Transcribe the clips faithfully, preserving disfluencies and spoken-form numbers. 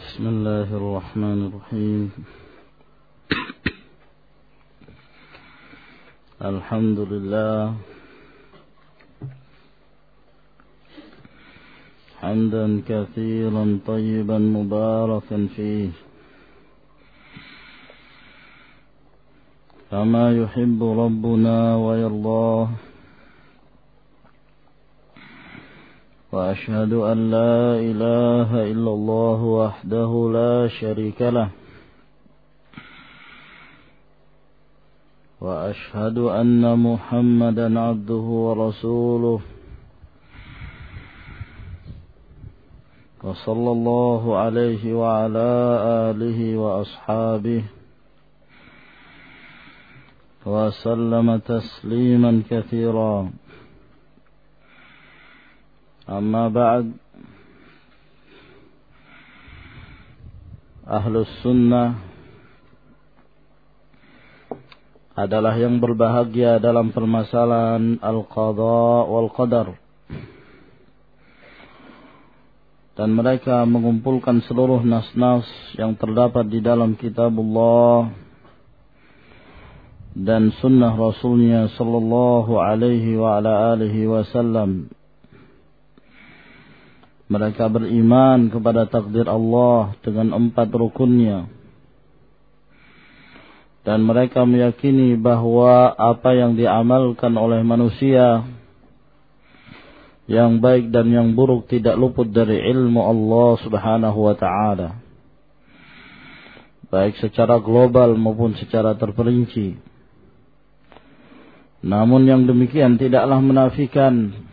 بسم الله الرحمن الرحيم الحمد لله حمدا كثيرا طيبا مباركا فيه كما يحب ربنا ويرضاه وأشهد أن لا إله إلا الله وحده لا شريك له وأشهد أن محمدا عبده ورسوله وصلى الله عليه وعلى آله وأصحابه وسلم تسليما كثيرا. Amma ba'd, Ahlus Sunnah adalah yang berbahagia dalam permasalahan Al-Qadha wal Qadar, dan mereka mengumpulkan seluruh nas-nas yang terdapat di dalam Kitabullah dan Sunnah Rasulnya Sallallahu Alaihi wa ala alihi Wasallam. Mereka beriman kepada takdir Allah dengan empat rukunnya. Dan mereka meyakini bahwa apa yang diamalkan oleh manusia, yang baik dan yang buruk, tidak luput dari ilmu Allah subhanahu wa ta'ala, baik secara global maupun secara terperinci. Namun yang demikian tidaklah menafikan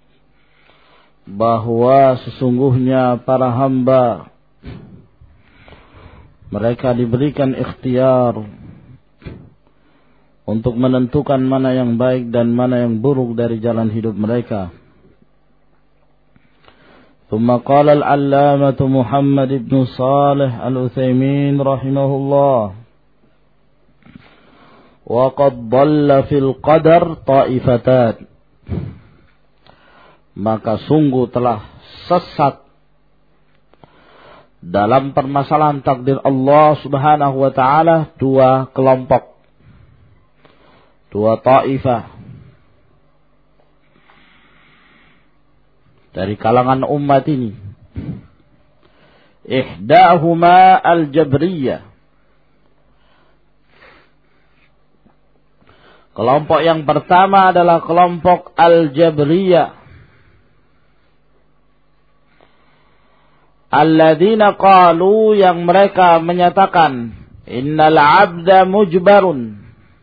bahwa sesungguhnya para hamba mereka diberikan ikhtiar untuk menentukan mana yang baik dan mana yang buruk dari jalan hidup mereka. ثم قال العلامة محمد بن صالح العثيمين رحمه الله وقد ضل في القدر طائفتان. Maka sungguh telah sesat dalam permasalahan takdir Allah subhanahu wa ta'ala dua kelompok, dua ta'ifah dari kalangan umat ini. Ihdahuma al-jabriyah. Kelompok yang pertama adalah kelompok al-jabriyah, alladzina qalu, yang mereka menyatakan innal abda mujbarun,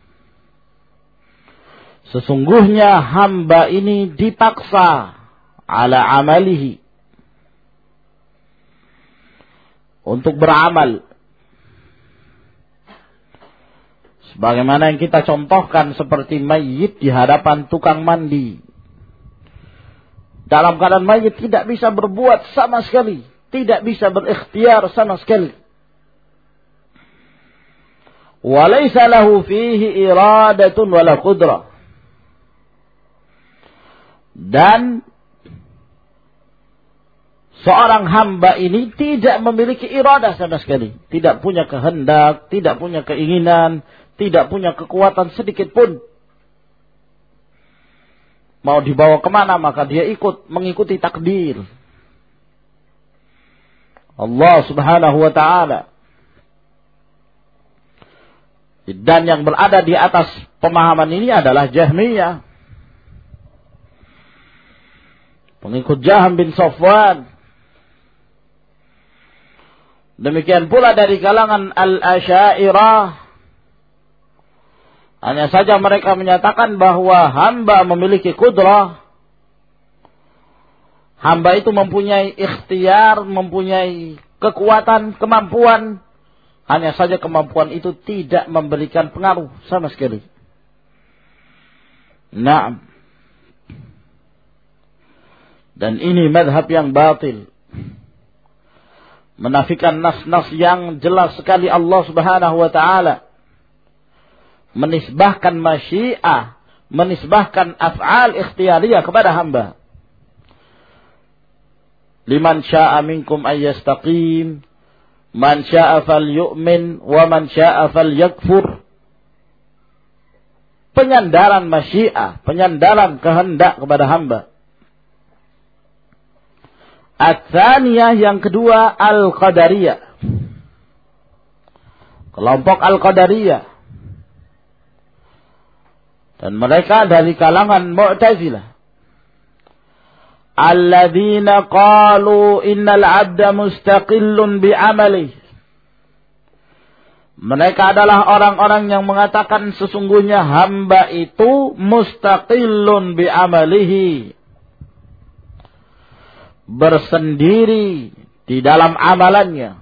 sesungguhnya hamba ini dipaksa ala amalihi, untuk beramal. Sebagaimana yang kita contohkan seperti mayit di hadapan tukang mandi. Dalam keadaan mayit tidak bisa berbuat sama sekali, tidak bisa berikhtiar sama sekali. Walaysa lahu fihi iradatun wala qudrah. Dan seorang hamba ini tidak memiliki iradah sama sekali, tidak punya kehendak, tidak punya keinginan, tidak punya kekuatan sedikit pun. Mau dibawa kemana maka dia ikut mengikuti takdir Allah subhanahu wa ta'ala. Dan yang berada di atas pemahaman ini adalah Jahmiyah, pengikut Jahm bin Safwan. Demikian pula dari kalangan Al-Asy'ariyah. Hanya saja mereka menyatakan bahwa hamba memiliki kudrah, hamba itu mempunyai ikhtiar, mempunyai kekuatan, kemampuan. Hanya saja kemampuan itu tidak memberikan pengaruh sama sekali. Naam. Dan ini madhab yang batil, menafikan nas-nas yang jelas sekali Allah subhanahu wa ta'ala menisbahkan masyiah, menisbahkan af'al ikhtiyariyah kepada hamba. Liman sya'a minkum ayyastaqim Man syaa falyu'min wa man syaa falyakfur. Penyandaran masyiah, penyandaran kehendak kepada hamba. Ats-tsaniyah, yang kedua, al-qadariyah. Kelompok al-qadariyah. Dan mereka dari kalangan Mu'tazilah. Alladzina qalu innal 'abda mustaqillun bi'amalihi. Mereka adalah orang-orang yang mengatakan sesungguhnya hamba itu mustaqillun bi'amalihi. Bersendiri di dalam amalannya.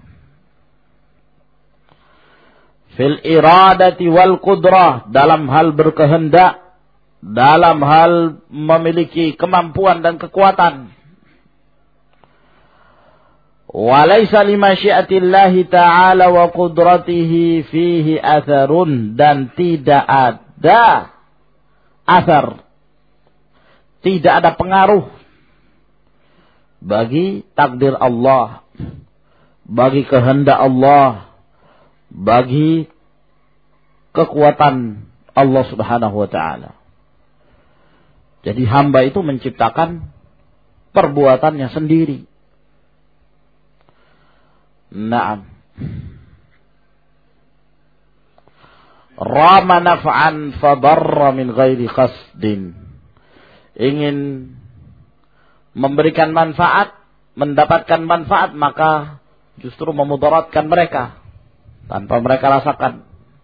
Fil iradati wal qudrah, dalam hal berkehendak, dalam hal memiliki kemampuan dan kekuatan. Walaysa limasyiatillahi ta'ala wa qudratihi fihi atharun, dan tidak ada athar, tidak ada pengaruh bagi takdir Allah, bagi kehendak Allah, bagi kekuatan Allah Subhanahu wa ta'ala. Jadi hamba itu menciptakan perbuatannya sendiri. Naam. Rama naf'an fadarra min ghairi qasdin. Ingin memberikan manfaat, mendapatkan manfaat, maka justru memudaratkan mereka tanpa mereka rasakan.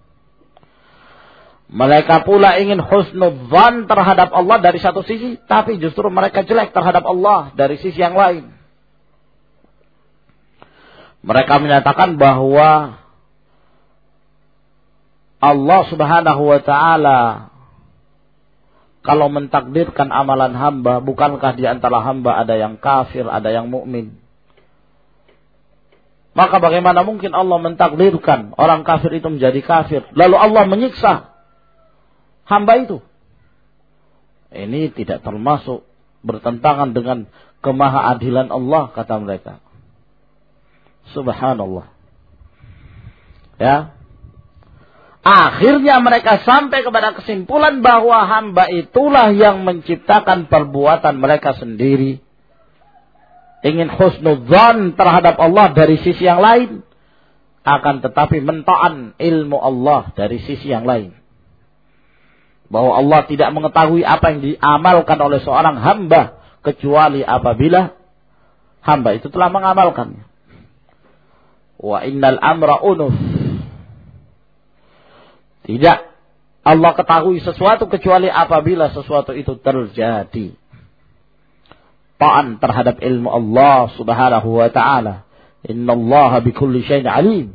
Mereka pula ingin husnudzan terhadap Allah dari satu sisi, tapi justru mereka jelek terhadap Allah dari sisi yang lain. Mereka menyatakan bahwa Allah Subhanahu wa ta'ala kalau mentakdirkan amalan hamba, bukankah di antara hamba ada yang kafir, ada yang mukmin? Maka bagaimana mungkin Allah mentakdirkan orang kafir itu menjadi kafir, lalu Allah menyiksa hamba itu? Ini tidak termasuk, bertentangan dengan kemahaadilan Allah, kata mereka. Subhanallah. Ya. Akhirnya mereka sampai kepada kesimpulan bahwa hamba itulah yang menciptakan perbuatan mereka sendiri. Ingin husnudzan terhadap Allah dari sisi yang lain, akan tetapi mentaan ilmu Allah dari sisi yang lain. Bahwa Allah tidak mengetahui apa yang diamalkan oleh seorang hamba kecuali apabila hamba itu telah mengamalkannya. Wa innal amra unuf. Tidak Allah ketahui sesuatu kecuali apabila sesuatu itu terjadi. Ta'an terhadap ilmu Allah Subhanahu wa ta'ala. Innallaha bikulli syai'in alim.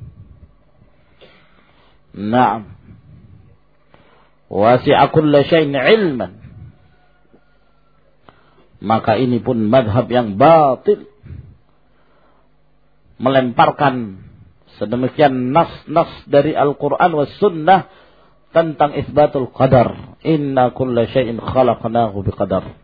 Naam. Wasi'a kulla syai'in ilman. Maka ini pun madhab yang batil, melemparkan sedemikian nas-nas dari Al-Quran was sunnah tentang isbatul qadar. Inna kulla syai'in khalaqnahu biqadar.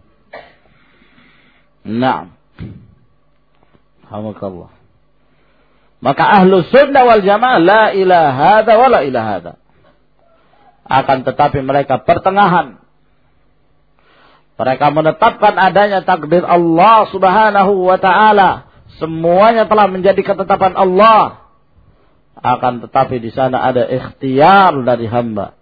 Naam. Alhamdulillah. Maka ahlu sunnah wal jamaah la ilaha hadha wa la ilaha hadha. Akan tetapi mereka pertengahan. Mereka menetapkan adanya takdir Allah Subhanahu wa ta'ala. Semuanya telah menjadi ketetapan Allah. Akan tetapi di sana ada ikhtiar dari hamba.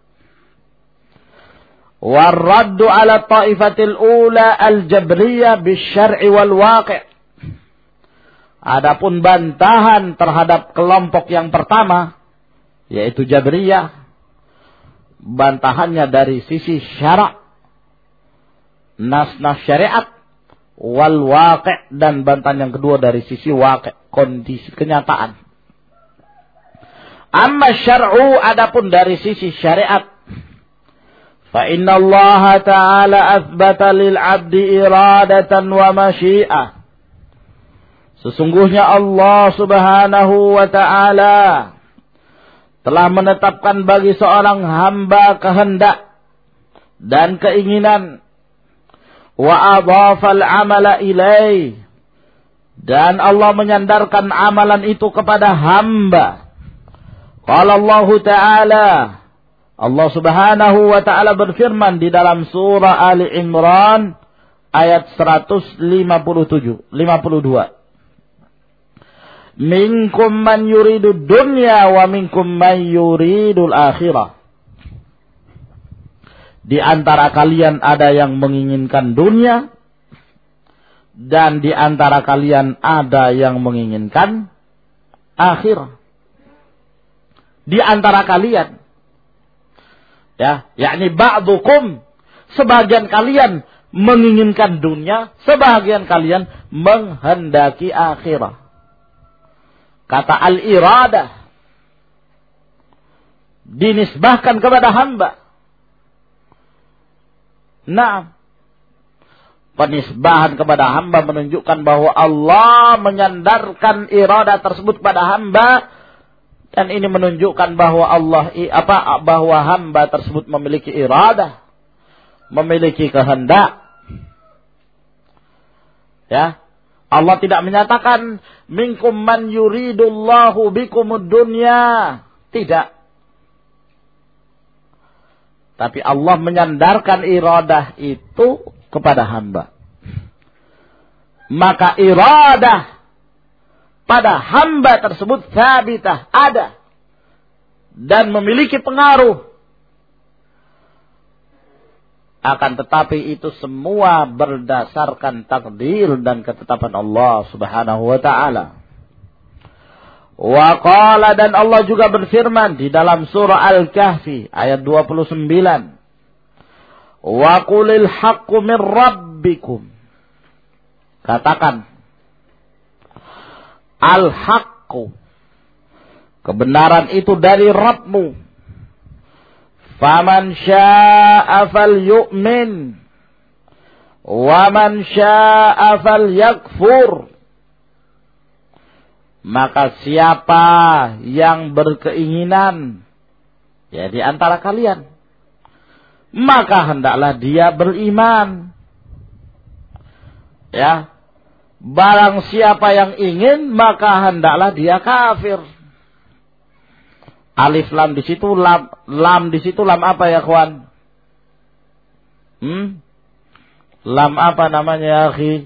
Warraddu ala ta'ifatil ula al-jabriyah bisyar'i wal waqi'. Adapun bantahan terhadap kelompok yang pertama, yaitu Jabriyah, bantahannya dari sisi syarak, nas-nas syariat, wal waqi', dan bantahan yang kedua dari sisi waqi', kondisi kenyataan. Amma syar'u, adapun dari sisi syariat, fa inna Allah ta'ala athbata lil 'abdi iradatan wa masyi'ah. Sesungguhnya Allah Subhanahu wa ta'ala telah menetapkan bagi seorang hamba kehendak dan keinginan. Wa adhafal amala ilaih, Dan Allah menyandarkan amalan itu kepada hamba. Qala Allah Ta'ala, Allah Subhanahu wa Ta'ala berfirman di dalam surah Ali Imran ayat seratus lima puluh tujuh, lima puluh dua. Minkum man yuridu dunya wa minkum man yuridul akhirah. Di antara kalian ada yang menginginkan dunia, dan di antara kalian ada yang menginginkan akhirah. Di antara kalian. Ya, yakni ba'dukum, sebagian kalian menginginkan dunia, sebagian kalian menghendaki akhirah. Kata al-iradah dinisbahkan kepada hamba. Nah, penisbahan kepada hamba menunjukkan bahwa Allah menyandarkan iradah tersebut pada hamba, dan ini menunjukkan bahwa Allah apa bahwa hamba tersebut memiliki iradah, memiliki kehendak. Ya, Allah tidak menyatakan minkum man yuridullahu bikumud dunya, tidak. Tapi Allah menyandarkan iradah itu kepada hamba. Maka iradah pada hamba tersebut thabitah, ada dan memiliki pengaruh. Akan tetapi itu semua berdasarkan takdir dan ketetapan Allah Subhanahu wa Ta'ala. Wa qala, dan Allah juga berfirman di dalam surah Al-Kahfi ayat dua puluh sembilan. Wa qulil haqqu min rabbikum. Katakan al-haqqu, kebenaran itu dari Rabbmu. Faman syaa'a falyu'min wa man syaa'a falyakfur. Maka siapa yang berkeinginan, ya di antara kalian, maka hendaklah dia beriman. Ya, barang siapa yang ingin, maka hendaklah dia kafir. Alif lam di situ, lam, lam di situ, lam apa ya kawan? Hmm? Lam apa namanya ya akhi?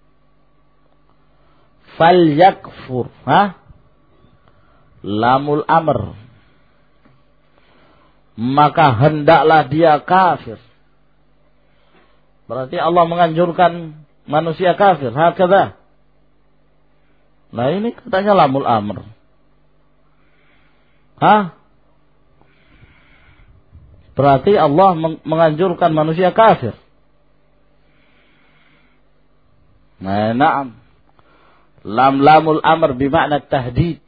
Fal yakfur, ha? Lamul amr. Maka hendaklah dia kafir. Berarti Allah menganjurkan manusia kafir, hakadha. Nah ini katanya lamul amr. Hah? Berarti Allah menganjurkan manusia kafir. Nah, na'am. Lam lamul amr bimakna tahdid.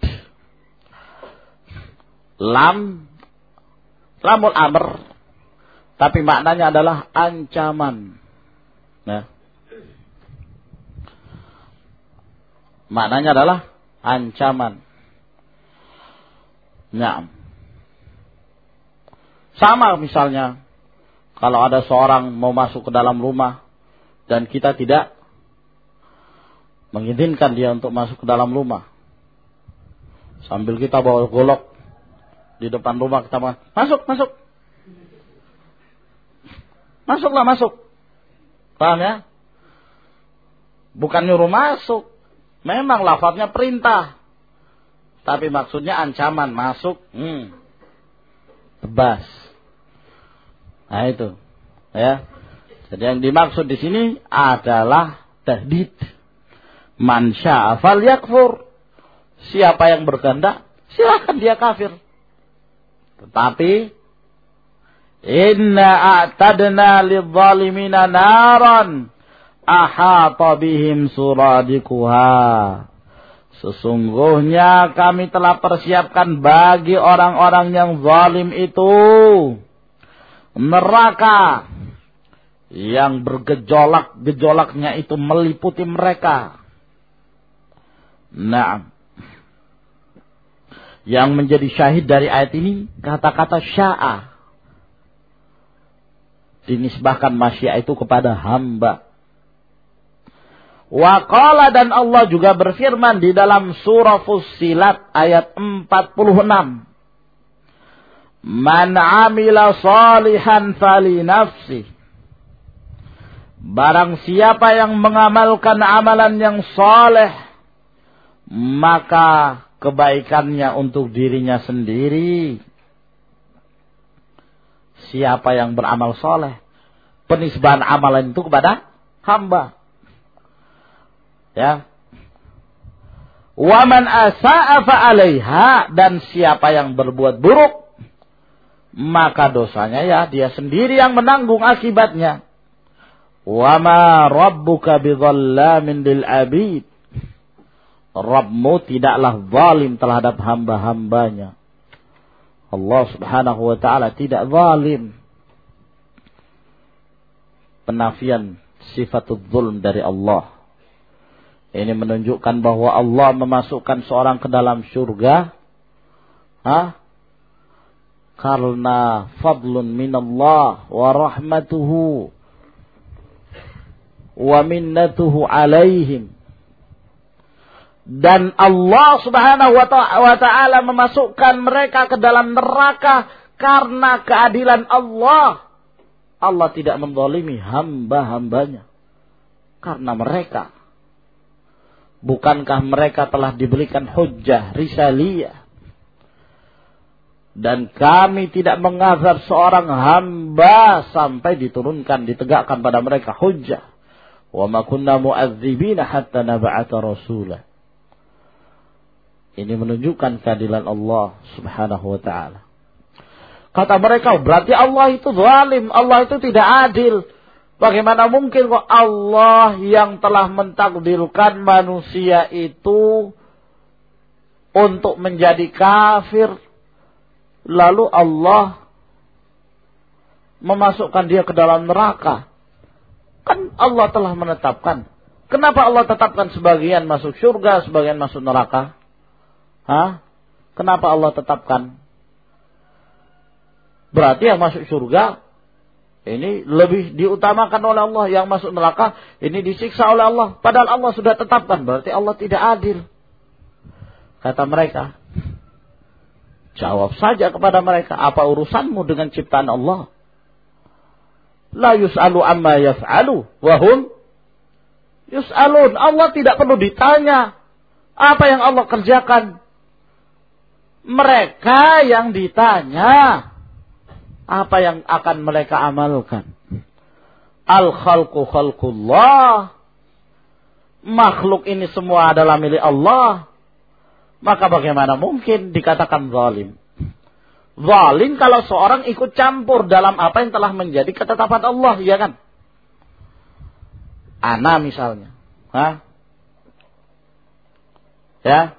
Lam lamul amr, tapi maknanya adalah ancaman. Nah. Maknanya adalah ancaman. Nah, sama misalnya kalau ada seorang mau masuk ke dalam rumah dan kita tidak mengizinkan dia untuk masuk ke dalam rumah, sambil kita bawa golok di depan rumah, kita bilang, masuk, masuk, masuklah, masuk. Paham ya? Bukan nyuruh masuk, memang lafadznya perintah. Tapi maksudnya ancaman, masuk, hmm, tebas. Nah itu, ya. Jadi yang dimaksud di sini adalah tahdid. Man syaa falyakfur. Siapa yang berkehendak, silakan dia kafir. Tetapi inna a'tadna lidzalimina naran ahata bihim suradikuha. Sesungguhnya kami telah persiapkan bagi orang-orang yang zalim itu neraka yang bergejolak-gejolaknya itu meliputi mereka. Nah, yang menjadi syahid dari ayat ini kata-kata syaa, dinisbahkan masyiah itu kepada hamba. Wa qala, dan Allah juga berfirman di dalam surah Fussilat ayat empat puluh enam. Man amila salihan fali nafsi. Barang siapa yang mengamalkan amalan yang saleh, maka kebaikannya untuk dirinya sendiri. Siapa yang beramal saleh, penisbahan amalan itu kepada hamba. Ya. Wa man asa'a fa 'alaiha, dan siapa yang berbuat buruk, maka dosanya ya dia sendiri yang menanggung akibatnya. Wa ma rabbuka bidzallamin lil 'abid. Rabbmu tidaklah zalim terhadap hamba-hambanya. Allah Subhanahu wa taala tidak zalim. Penafian sifatul zulm dari Allah. Ini menunjukkan bahwa Allah memasukkan seorang ke dalam surga, ha? Karena fadlun minallah wa rahmatuhu wa minnatuhu alaihim. Dan Allah Subhanahu wa ta'ala memasukkan mereka ke dalam neraka karena keadilan Allah. Allah tidak menzalimi hamba-hambanya karena mereka. Bukankah mereka telah diberikan hujjah risaliyah? Dan kami tidak mengazab seorang hamba sampai diturunkan, ditegakkan pada mereka hujjah. Wa ma kunna mu'adzibina hatta nab'atha rasulah. Ini menunjukkan keadilan Allah Subhanahu wa ta'ala. Kata mereka, berarti Allah itu zalim, Allah itu tidak adil. Bagaimana mungkin kok Allah yang telah mentakdirkan manusia itu untuk menjadi kafir, lalu Allah memasukkan dia ke dalam neraka? Kan Allah telah menetapkan. Kenapa Allah tetapkan sebagian masuk surga, sebagian masuk neraka? Hah? Kenapa Allah tetapkan? Berarti yang masuk surga ini lebih diutamakan oleh Allah, yang masuk neraka ini disiksa oleh Allah. Padahal Allah sudah tetapkan, berarti Allah tidak adil. Kata mereka, jawab saja kepada mereka, apa urusanmu dengan ciptaan Allah? La yus'alu amma yaf'alu wa hum yus'alun. Allah tidak perlu ditanya apa yang Allah kerjakan. Mereka yang ditanya apa yang akan mereka amalkan. Al-khalqu khalqullah. Makhluk ini semua adalah milik Allah. Maka bagaimana mungkin dikatakan zalim? Zalim kalau seorang ikut campur dalam apa yang telah menjadi ketetapan Allah, ya kan? Ana misalnya, Hah? Ya.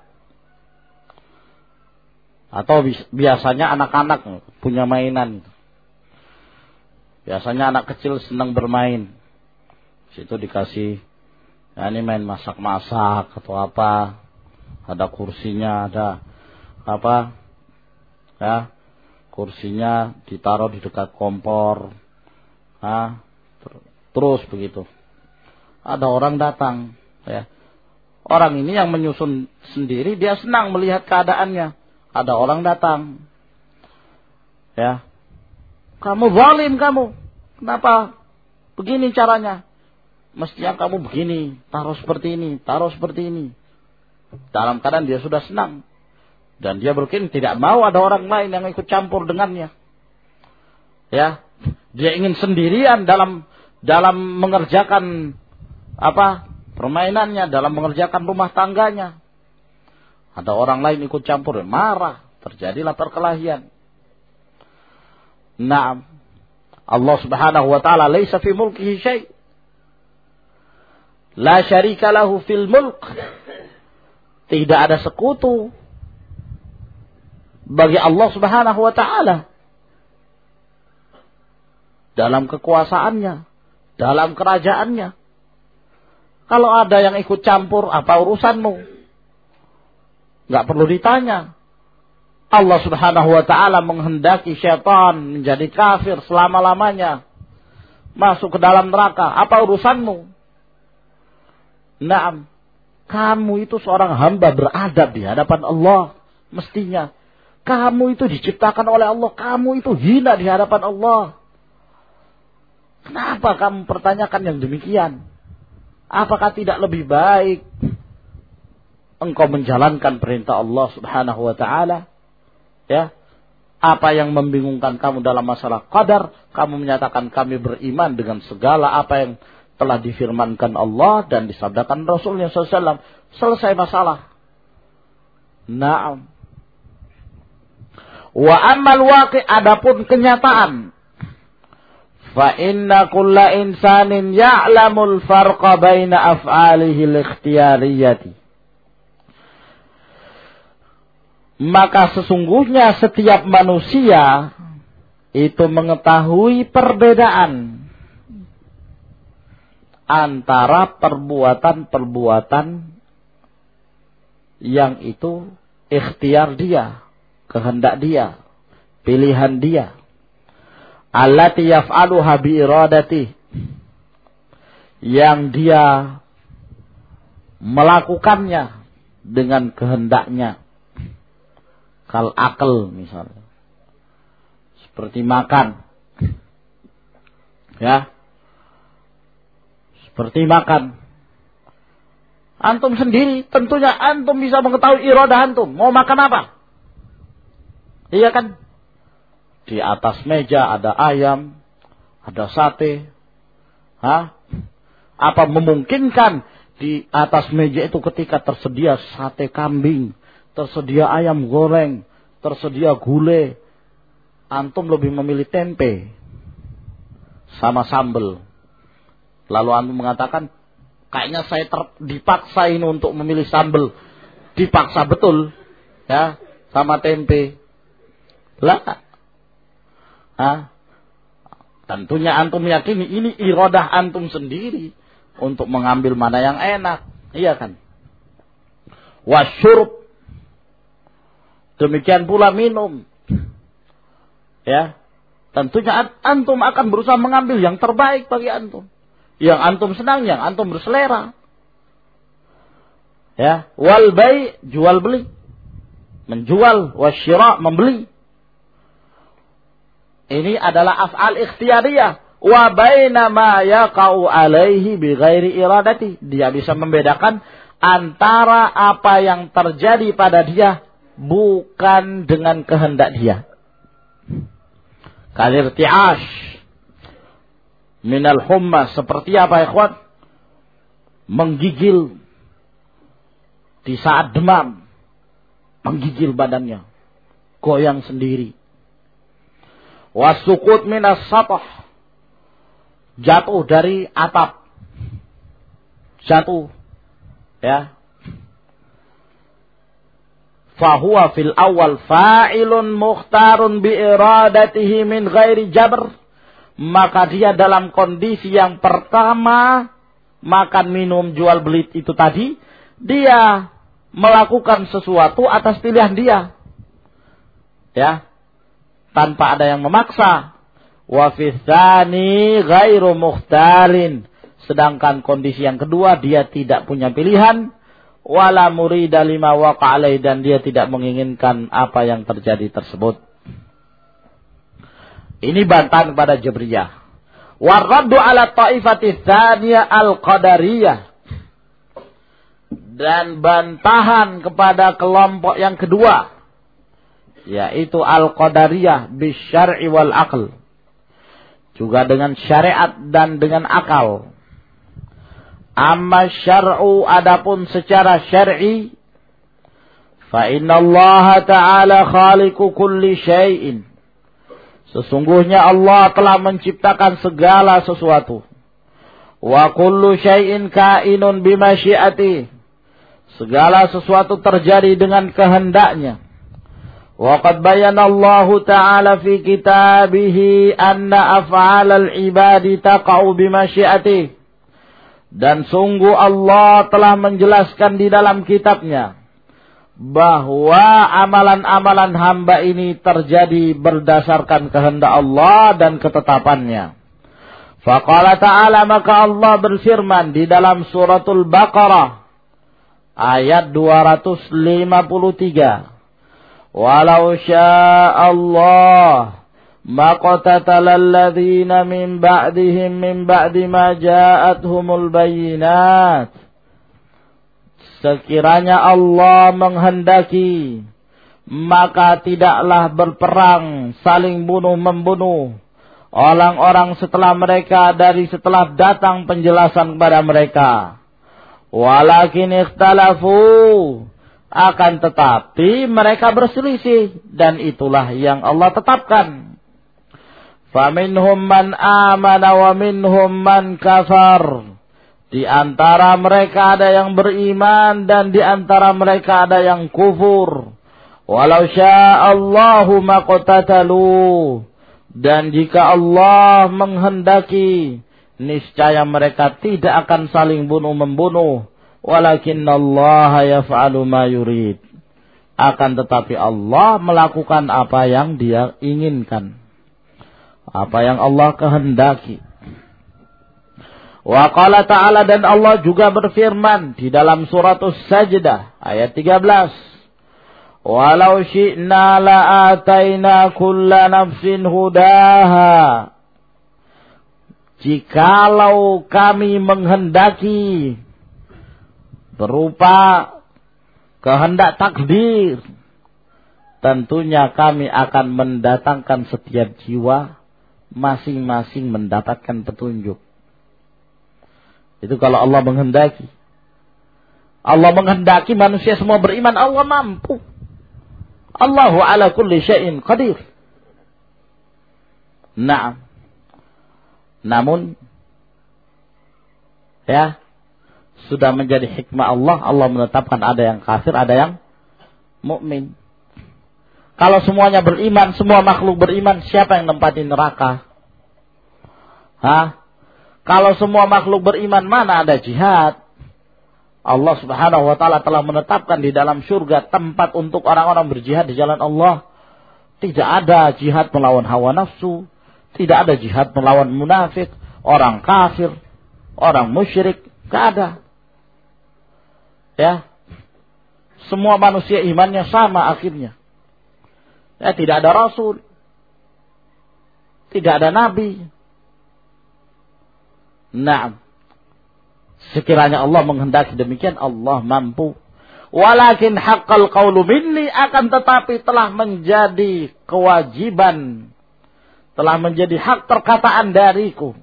Atau biasanya anak-anak punya mainan. Biasanya anak kecil senang bermain. Situ dikasih, ya ini main masak-masak atau apa. Ada kursinya, ada apa? Ya, kursinya ditaruh di dekat kompor. Nah, terus begitu. Ada orang datang, ya. Orang ini yang menyusun sendiri, dia senang melihat keadaannya. Ada orang datang. Ya. Kamu zalim kamu. Kenapa? Begini caranya. Mestinya kamu begini, taruh seperti ini, taruh seperti ini. Dalam keadaan dia sudah senang. Dan dia berkini tidak mau ada orang lain yang ikut campur dengannya. Ya. Dia ingin sendirian dalam dalam mengerjakan apa? Permainannya, dalam mengerjakan rumah tangganya. Ada orang lain ikut campur, marah, terjadilah perkelahian. Nah, Allah Subhanahu wa taala laisa fi mulkihi syai'. La syarika lahu fil mulk. Tidak ada sekutu bagi Allah Subhanahu wa taala dalam kekuasaannya, dalam kerajaannya. Kalau ada yang ikut campur, apa urusanmu? Enggak perlu ditanya. Allah Subhanahu wa taala menghendaki syaitan menjadi kafir selama-lamanya, masuk ke dalam neraka. Apa urusanmu? Naam, kamu itu seorang hamba beradab di hadapan Allah. Mestinya. Kamu itu diciptakan oleh Allah. Kamu itu hina di hadapan Allah. Kenapa kamu pertanyakan yang demikian? Apakah tidak lebih baik engkau menjalankan perintah Allah subhanahu wa ta'ala? Ya. Apa yang membingungkan kamu dalam masalah qadar, kamu menyatakan kami beriman dengan segala apa yang telah difirmankan Allah dan disabdakan Rasulnya shallallahu alaihi wasallam. Selesai masalah. Naam. Wa ammal waqi', adapun kenyataan. Fa inna kulla insanin ya'lamul farqa baina af'alihi al-ikhtiyariyati. Maka sesungguhnya setiap manusia itu mengetahui perbedaan antara perbuatan-perbuatan yang itu ikhtiar dia, kehendak dia, pilihan dia. Allati yaf'aluha bi iradati, yang dia melakukannya dengan kehendaknya. Kal akal misalnya. Seperti makan. Ya. Seperti makan. Antum sendiri tentunya antum bisa mengetahui iradah antum. Mau makan apa? Iya kan? Di atas meja ada ayam, ada sate. Hah? Apa memungkinkan di atas meja itu ketika tersedia sate kambing, tersedia ayam goreng, tersedia gulai, antum lebih memilih tempe sama sambal. Lalu antum mengatakan, kayaknya saya ter, dipaksa ini untuk memilih sambal. Dipaksa betul, ya, sama tempe. Lah, ah, tentunya antum meyakini ini iradah antum sendiri untuk mengambil mana yang enak, iya kan? Wasyurb, demikian pula minum. Ya. Tentunya antum akan berusaha mengambil yang terbaik bagi antum. Yang antum senang, yang antum berselera. Ya, wal bai', jual beli. Menjual, wasyira', membeli. Ini adalah af'al ikhtiyariyah. Wa baina ma yaqa'u alaihi bi ghairi iradati. Dia bisa membedakan antara apa yang terjadi pada dia bukan dengan kehendak dia. Kalirti'ash minal humma, seperti apa ikhwan? Menggigil di saat demam, menggigil badannya, goyang sendiri. Wasukut minas satah, jatuh dari atap, jatuh, ya. Fahuwa fil awal fa'ilun mukhtarun bi iradatihi min ghairi jabr. Maka dia dalam kondisi yang pertama, makan, minum, jual beli itu tadi, dia melakukan sesuatu atas pilihan dia. Ya. Tanpa ada yang memaksa. Wa fi tsani ghairu mukhtarin. Sedangkan kondisi yang kedua, dia tidak punya pilihan. Wala murida lima waqa'alai, dan dia tidak menginginkan apa yang terjadi tersebut. Ini bantahan kepada Jabriyah. Warraddu ala ta'ifati tsaniyah al-qadariyah. Dan bantahan kepada kelompok yang kedua, yaitu al-qadariyah bisyar'i wal aql. Juga dengan syariat dan dengan akal. Amma syar'u, adapun secara syar'i, fa inna Allah ta'ala khaliqu kulli syai'in. Sesungguhnya Allah telah menciptakan segala sesuatu. Wa kullu syai'in kainun bimasyiati. Segala sesuatu terjadi dengan kehendaknya. Wa qad bayyana Allah ta'ala fi kitabihi anna af'alal ibadi taqa'u bimasyiati. Dan sungguh Allah telah menjelaskan di dalam kitabnya bahwa amalan-amalan hamba ini terjadi berdasarkan kehendak Allah dan ketetapannya. Faqala ta'ala, maka Allah berfirman di dalam suratul Baqarah ayat dua ratus lima puluh tiga. Walau sya'allah maqtatala alladhina min ba'dihim min ba'di ma ja'athumul bayyinat. Sekiranya Allah menghendaki, maka tidaklah berperang, saling bunuh-membunuh orang-orang setelah mereka dari setelah datang penjelasan kepada mereka. Walakin ikhtalafu, akan tetapi mereka berselisih, dan itulah yang Allah tetapkan. Faminhum man amana wa minhum man kafar. Di antara mereka ada yang beriman dan di antara mereka ada yang kufur. Walau sya'allahu maqtatalu. Dan jika Allah menghendaki, niscaya mereka tidak akan saling bunuh-membunuh. Walakinnallaha yaf'alu ma yurid. Akan tetapi Allah melakukan apa yang Dia inginkan, apa yang Allah kehendaki. Wa qala ta'ala, dan Allah juga berfirman di dalam surat As-Sajdah ayat tiga belas. Walau syi'na la'ataina kulla nafsin hudaha. Jikalau kami menghendaki, berupa kehendak takdir, tentunya kami akan mendatangkan setiap jiwa masing-masing mendapatkan petunjuk. Itu kalau Allah menghendaki. Allah menghendaki manusia semua beriman, Allah mampu. Allahu ala kulli syai'in qadir. Naam. Namun, ya, sudah menjadi hikmah Allah, Allah menetapkan ada yang kafir, ada yang mukmin. Kalau semuanya beriman, semua makhluk beriman, siapa yang nempatin neraka? Hah? Kalau semua makhluk beriman, mana ada jihad? Allah Subhanahu wa taala telah menetapkan di dalam surga tempat untuk orang-orang berjihad di jalan Allah. Tidak ada jihad melawan hawa nafsu, tidak ada jihad melawan munafik, orang kafir, orang musyrik, tidak ada. Ya. Semua manusia imannya sama akhirnya. Ya, tidak ada rasul, tidak ada nabi. Naam. Sekiranya Allah menghendaki demikian, Allah mampu. Walakin haqqal qawlu minni, akan tetapi telah menjadi kewajiban, telah menjadi hak perkataan dariku.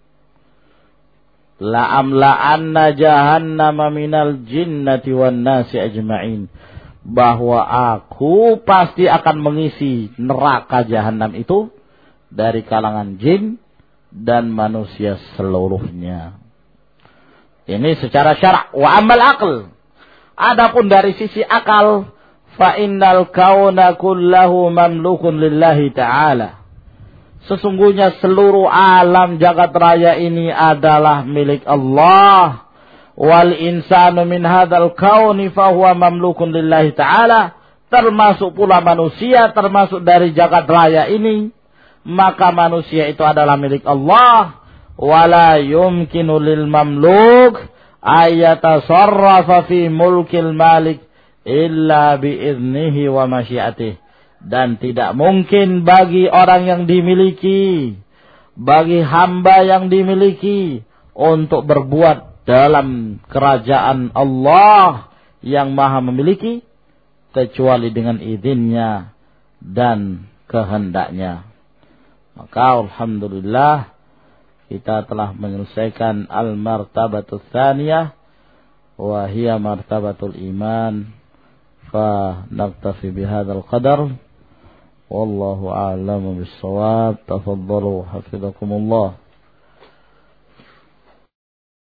La'amla'anna jahannama minal jinnati wan nasi ajma'in. Bahwa aku pasti akan mengisi neraka jahanam itu dari kalangan jin dan manusia seluruhnya. Ini secara syarak. Wa amal aql. Adapun dari sisi akal, fa innal kauna kullahu mamlukun lillahi ta'ala. Sesungguhnya seluruh alam jagat raya ini adalah milik Allah. Wal insanu min hadzal kauni fa huwa mamlukun lillahi ta'ala. Termasuk pula manusia, termasuk dari jagat raya ini, maka manusia itu adalah milik Allah. Wala yumkinu lil mamluk ayatasarrafa fi mulkil malik illa biiznihi wa masyiatih. Dan tidak mungkin bagi orang yang dimiliki, bagi hamba yang dimiliki, untuk berbuat dalam kerajaan Allah yang maha memiliki, kecuali dengan izinnya dan kehendaknya. Maka alhamdulillah, kita telah menyelesaikan al-martabatul tsaniyah wa hiya martabatul iman. Fa naktafi bihadzal qadar. Wallahu a'lamu bis-shawab. Tafaddalu hafizakumullah.